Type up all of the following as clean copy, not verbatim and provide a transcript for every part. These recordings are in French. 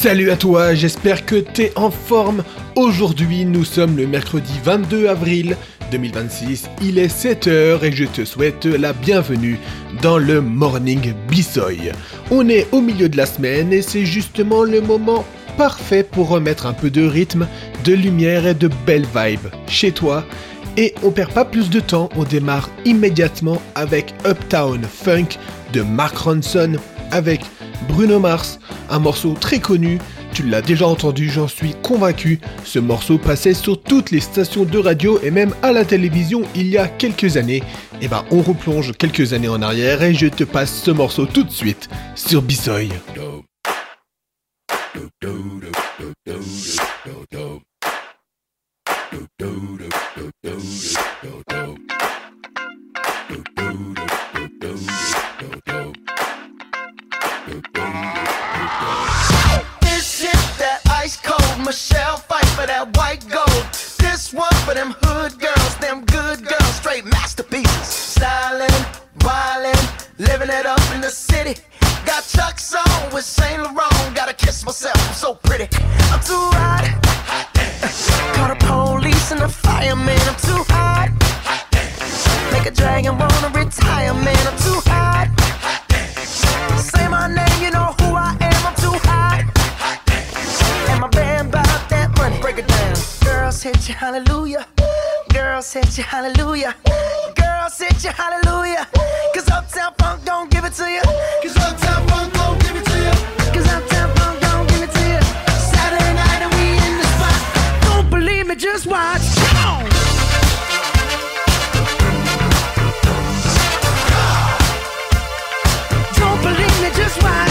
Salut à toi, j'espère que t'es en forme. Aujourd'hui, nous sommes le mercredi 22 avril 2026, il est 7h et je te souhaite la bienvenue dans le Morning Bissoy. On est au milieu de la semaine et c'est justement le moment parfait pour remettre un peu de rythme, de lumière et de belles vibes chez toi. Et on perd pas plus de temps, on démarre immédiatement avec Uptown Funk de Mark Ronson avec Bruno Mars, un morceau très connu, tu l'as déjà entendu, j'en suis convaincu. Ce morceau passait sur toutes les stations de radio et même à la télévision il y a quelques années. Et ben on replonge quelques années en arrière et je te passe ce morceau tout de suite sur Bissoy. Michelle fight for that white gold. This one for them hood girls, them good girls, straight masterpieces. Stylin', wildin', living it up in the city. Got Chuck's on with Saint Laurent. Gotta kiss myself, I'm so pretty. I'm too hot. Call the police and the fireman. I'm too hot. Make a dragon wanna retire, man. I'm too hot. Say my name, you know who I am. I'm too hot. And my band bought that money, break it down. Girls hit you hallelujah. Girls hit you hallelujah. Girls hit you hallelujah. Cause Uptown Funk don't give it to you. Cause Uptown Funk don't give it to you. Cause Uptown Funk don't give it to you. Saturday night and we in the spot. Don't believe me, just watch. Come on. Don't believe me, just watch.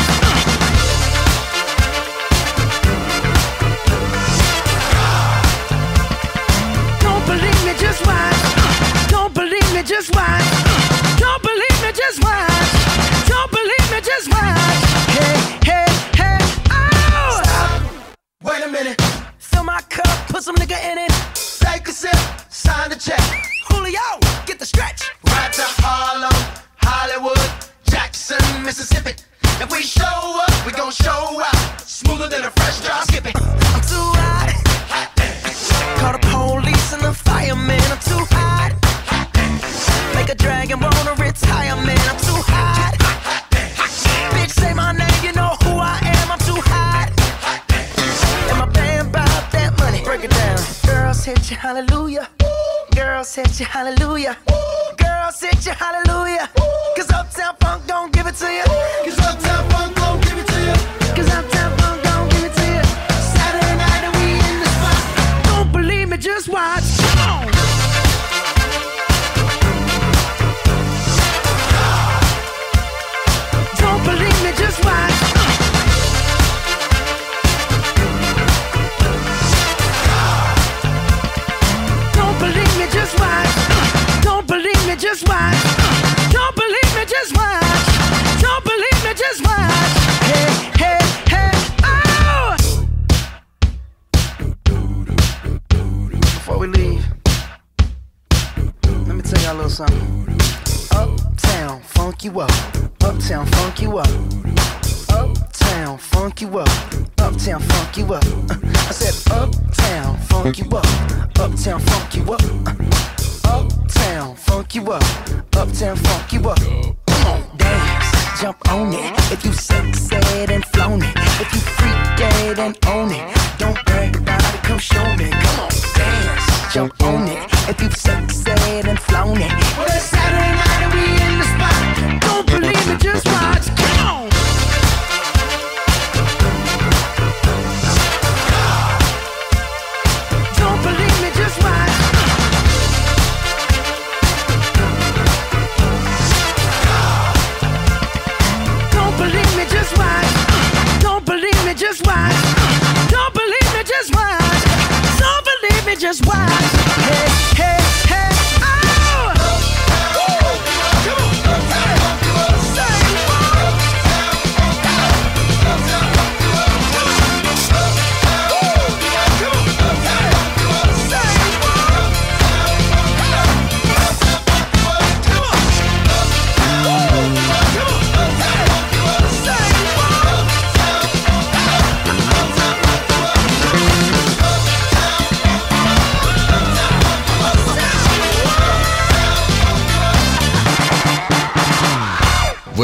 Just watch. Don't believe me, just watch. Don't believe me, just watch. Don't believe me, just watch. Hey, hey, hey, oh! Stop. Wait a minute. Fill my cup, put some nigga in it. Take a sip, sign the check. Julio, get the stretch. Right to Harlem, Hollywood, Jackson, Mississippi. If we show up, we gon' show out. Smoother than a fresh drop skipping. I'm too hot. Call the police and the fireman. I'm too hot. Make a dragon wanna retire, man. I'm too hot. Bitch, say my name, you know who I am. I'm too hot. And my band bought that money. Break it down. Girls hit you hallelujah. Girls hit you hallelujah. Girls hit you hallelujah. Cause Uptown Funk don't give it to you. Cause Uptown Funk don't give it to you. Cause Uptown Funk don't give it to you. Saturday night and we in the spot. Don't believe me, just watch. Come on. Don't believe me, just watch. Don't believe me, just watch. Don't believe me, just watch. Don't believe me, just watch. Don't believe me, just watch. Hey, hey, hey, oh! Before we leave, let me tell y'all a little something. Uptown, funk you up. Uptown, funk you up. Uptown, funk you up. Uptown, funk you up. I said uptown, funk you up. Uptown, funk you up. Uptown, funk you up. Uptown, funk you up. Come on, dance, jump on it. If you sexed and flown it. If you freaked dead and own it. Don't brag about it, come show me. Come on, dance, jump on it. If you sexed and flown it. Well, it's Saturday night and we in the spot. Don't believe me, just watch. Come on. Don't believe me, just watch. Don't believe me, just watch. Don't believe me, just watch. Don't believe me, just watch. Don't believe me, just watch. Hey, hey, hey, oh! Come on.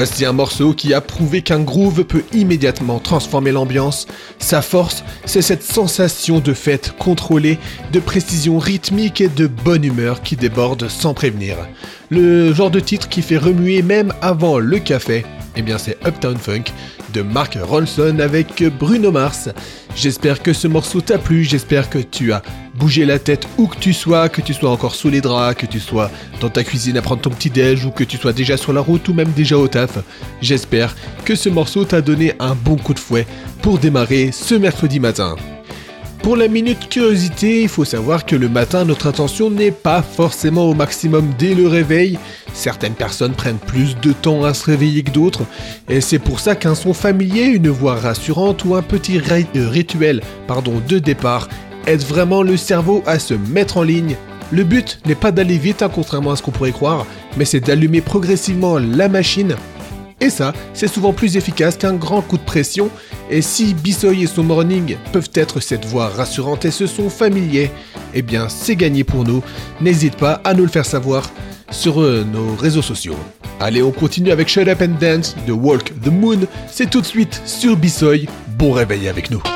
Voici un morceau qui a prouvé qu'un groove peut immédiatement transformer l'ambiance. Sa force, c'est cette sensation de fête contrôlée, de précision rythmique et de bonne humeur qui déborde sans prévenir. Le genre de titre qui fait remuer même avant le café, eh bien c'est Uptown Funk de Mark Ronson avec Bruno Mars. J'espère que ce morceau t'a plu, j'espère que tu as bougé la tête où que tu sois encore sous les draps, que tu sois dans ta cuisine à prendre ton petit déj ou que tu sois déjà sur la route ou même déjà au taf. J'espère que ce morceau t'a donné un bon coup de fouet pour démarrer ce mercredi matin. Pour la minute curiosité, il faut savoir que le matin, notre attention n'est pas forcément au maximum dès le réveil. Certaines personnes prennent plus de temps à se réveiller que d'autres, et c'est pour ça qu'un son familier, une voix rassurante ou un petit rituel de départ aide vraiment le cerveau à se mettre en ligne. Le but n'est pas d'aller vite, contrairement à ce qu'on pourrait croire, mais c'est d'allumer progressivement la machine. Et ça, c'est souvent plus efficace qu'un grand coup de pression. Et si Bissoy et son morning peuvent être cette voix rassurante et ce son familier, eh bien c'est gagné pour nous. N'hésite pas à nous le faire savoir sur nos réseaux sociaux. Allez, on continue avec Shut Up and Dance de Walk the Moon. C'est tout de suite sur Bissoy. Bon réveil avec nous.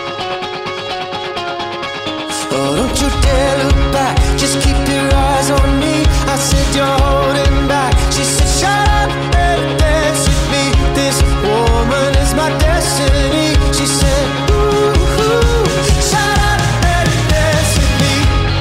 Oh, don't you dare look back, just keep your eyes on me. I said you're holding back. She said shut up and dance with me. This woman is my destiny. She said ooh, shut up and dance with me.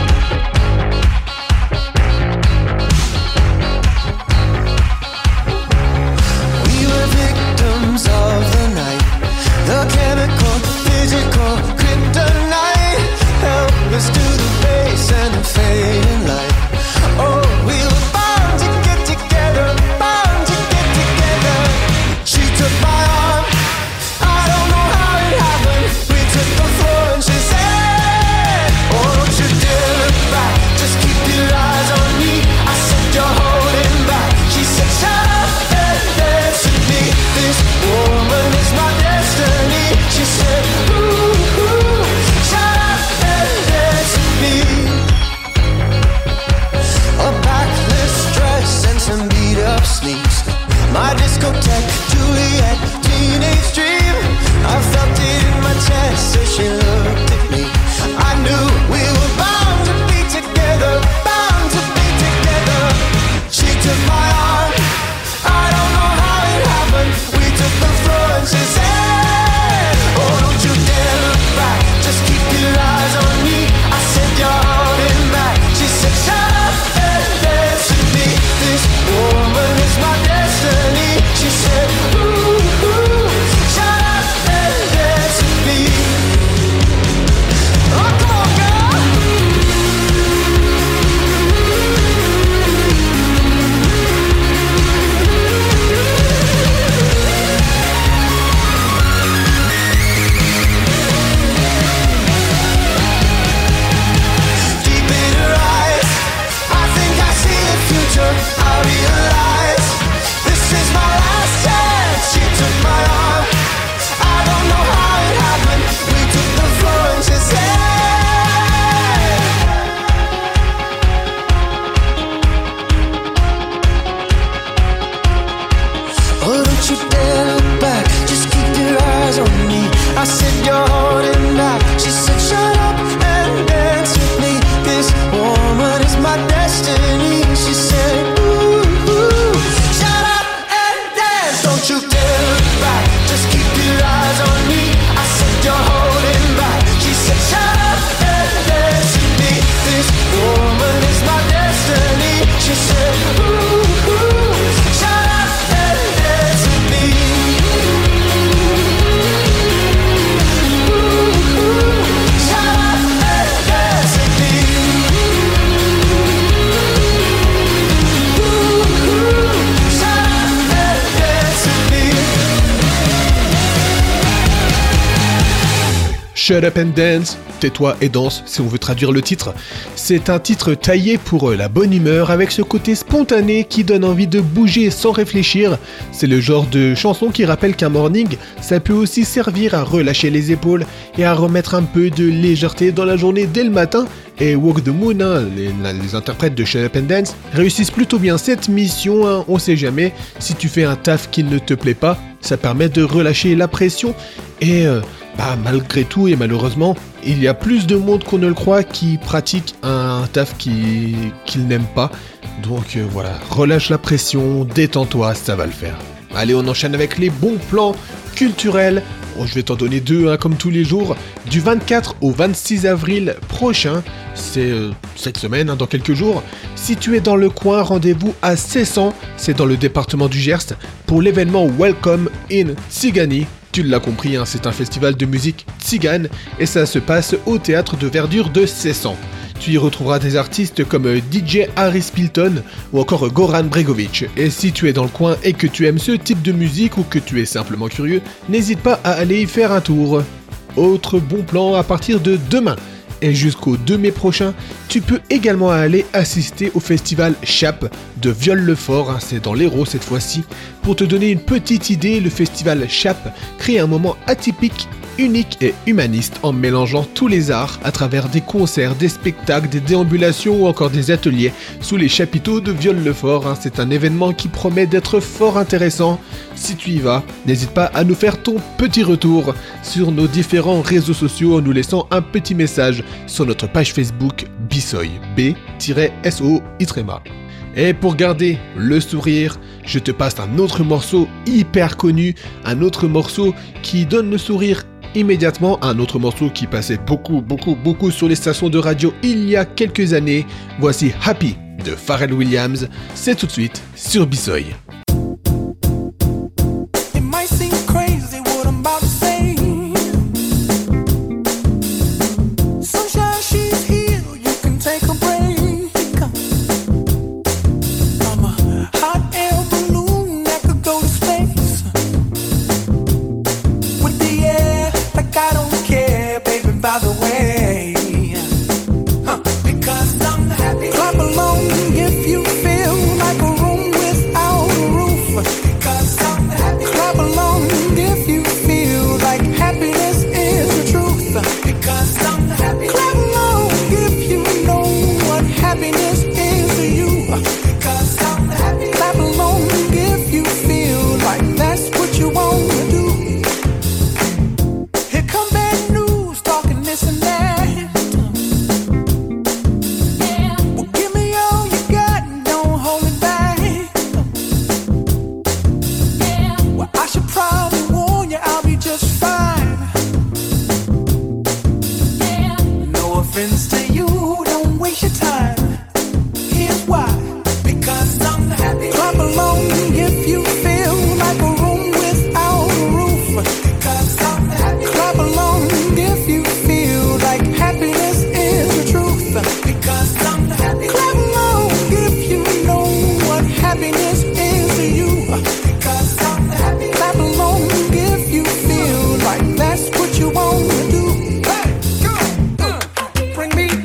We were victims of the night, the chemical, physical, kryptonite. Help us to the base and the fading light. Oh, we were bound to get together, bound to get together. She took my arm, I don't know how it happened. We took the floor and she said, oh, don't you dare look back, just keep your eyes on me. I said you're holding back. She said shut up and dance with me. This woman is my destiny. She said ooh, shut up and dance with me. A backless dress and some beat up sneaks. My discotheque, Juliet, teenage dream. I felt it in my chest as she looked at me. I knew we were bound to be together, bound to be together. She took my arm, I don't know how it happened. We took the floor and she said, oh, don't you dare look back, just keep your eyes on me. I said you're holding back. She said shut up and dance with me. This woman is my destiny. She said ooh, shut up and dance with me. Oh, come on, girl. Deep in her eyes, I think I see the future. I realize this is my last chance. She took my arm, I don't know how it happened. We took the floor and she said, oh, don't you dare look back, just keep your eyes on me. I said you're holding back. She said shut up and dance with me. This woman is my destiny. She said ooh, shut up and dance. Don't you dare look back, just keep your eyes on me. I said you're holding back. She said shut up and dance with me. This woman is my destiny. She said ooh, shut up and dance with me. Shut up and dance with me. Shut up and dance with me. Shut Up and Dance, tais-toi et danse si on veut traduire le titre. C'est un titre taillé pour la bonne humeur avec ce côté spontané qui donne envie de bouger sans réfléchir. C'est le genre de chanson qui rappelle qu'un morning, ça peut aussi servir à relâcher les épaules et à remettre un peu de légèreté dans la journée dès le matin. et Walk the Moon, les interprètes de Shut Up and Dance, réussissent plutôt bien cette mission, on sait jamais, si tu fais un taf qui ne te plaît pas, ça permet de relâcher la pression et malgré tout et malheureusement, il y a plus de monde qu'on ne le croit qui pratique un taf qu'ils n'aiment pas. Donc voilà, relâche la pression, détends-toi, ça va le faire. Allez, on enchaîne avec les bons plans culturels. Je vais t'en donner deux, comme tous les jours. Du 24 au 26 avril prochain, c'est cette semaine, dans quelques jours. Si tu es dans le coin, rendez-vous à Cessan, c'est dans le département du Gers, pour l'événement Welcome in Tsigani. Tu l'as compris, c'est un festival de musique tzigane et ça se passe au théâtre de verdure de Cessan. Tu y retrouveras des artistes comme DJ Harry Pilton ou encore Goran Bregovic. Et si tu es dans le coin et que tu aimes ce type de musique ou que tu es simplement curieux, n'hésite pas à aller y faire un tour. Autre bon plan à partir de demain et jusqu'au 2 mai prochain, tu peux également aller assister au festival Chap de Viol-le-Fort, c'est dans l'Hérault cette fois-ci. Pour te donner une petite idée, le festival Chap crée un moment atypique, unique et humaniste en mélangeant tous les arts à travers des concerts, des spectacles, des déambulations ou encore des ateliers sous les chapiteaux de Viol-le-Fort. C'est un événement qui promet d'être fort intéressant. Si tu y vas, n'hésite pas à nous faire ton petit retour sur nos différents réseaux sociaux en nous laissant un petit message sur notre page Facebook Bissoy, B-SO-Y. Et pour garder le sourire, je te passe un autre morceau hyper connu, un autre morceau qui donne le sourire immédiatement, un autre morceau qui passait beaucoup sur les stations de radio il y a quelques années. Voici Happy de Pharrell Williams, c'est tout de suite sur Bissoy. Bring me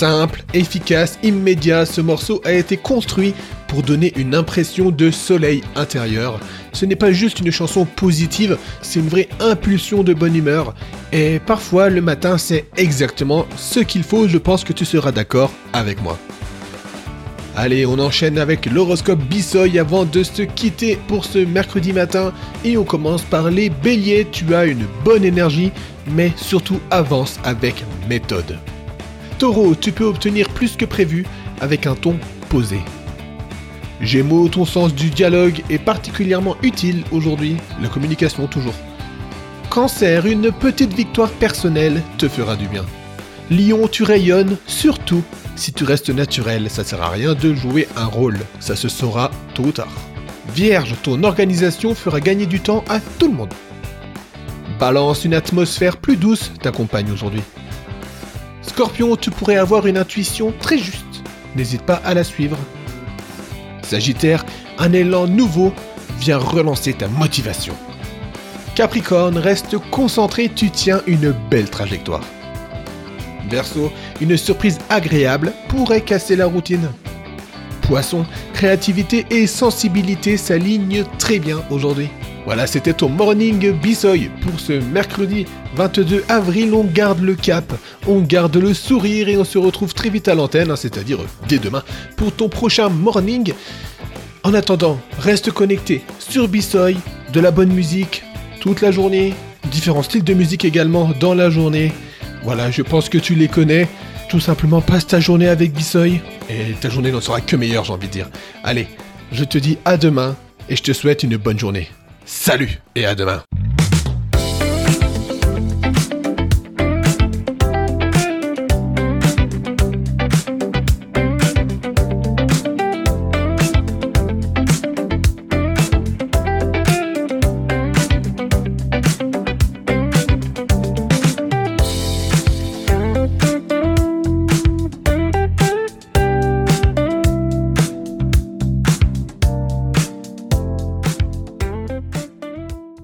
Simple, efficace, immédiat, ce morceau a été construit pour donner une impression de soleil intérieur. Ce n'est pas juste une chanson positive, c'est une vraie impulsion de bonne humeur. Et parfois, le matin, c'est exactement ce qu'il faut, je pense que tu seras d'accord avec moi. Allez, on enchaîne avec l'horoscope Bissoy avant de se quitter pour ce mercredi matin. Et on commence par les béliers, tu as une bonne énergie, mais surtout avance avec méthode. Taureau, tu peux obtenir plus que prévu avec un ton posé. Gémeaux, ton sens du dialogue est particulièrement utile aujourd'hui, la communication toujours. Cancer, une petite victoire personnelle te fera du bien. Lion, tu rayonnes, surtout si tu restes naturel, ça sert à rien de jouer un rôle, ça se saura tôt ou tard. Vierge, ton organisation fera gagner du temps à tout le monde. Balance, une atmosphère plus douce t'accompagne aujourd'hui. Scorpion, tu pourrais avoir une intuition très juste, n'hésite pas à la suivre. Sagittaire, un élan nouveau vient relancer ta motivation. Capricorne, reste concentré, tu tiens une belle trajectoire. Verseau, une surprise agréable pourrait casser la routine. Poisson, créativité et sensibilité s'alignent très bien aujourd'hui. Voilà, c'était ton Morning Bissoy pour ce mercredi 22 avril. On garde le cap, on garde le sourire et on se retrouve très vite à l'antenne, c'est-à-dire dès demain, pour ton prochain morning. En attendant, reste connecté sur Bissoy, de la bonne musique toute la journée, différents styles de musique également dans la journée. Voilà, je pense que tu les connais. Tout simplement, passe ta journée avec Bissoy et ta journée n'en sera que meilleure, j'ai envie de dire. Allez, je te dis à demain et je te souhaite une bonne journée. Salut et à demain.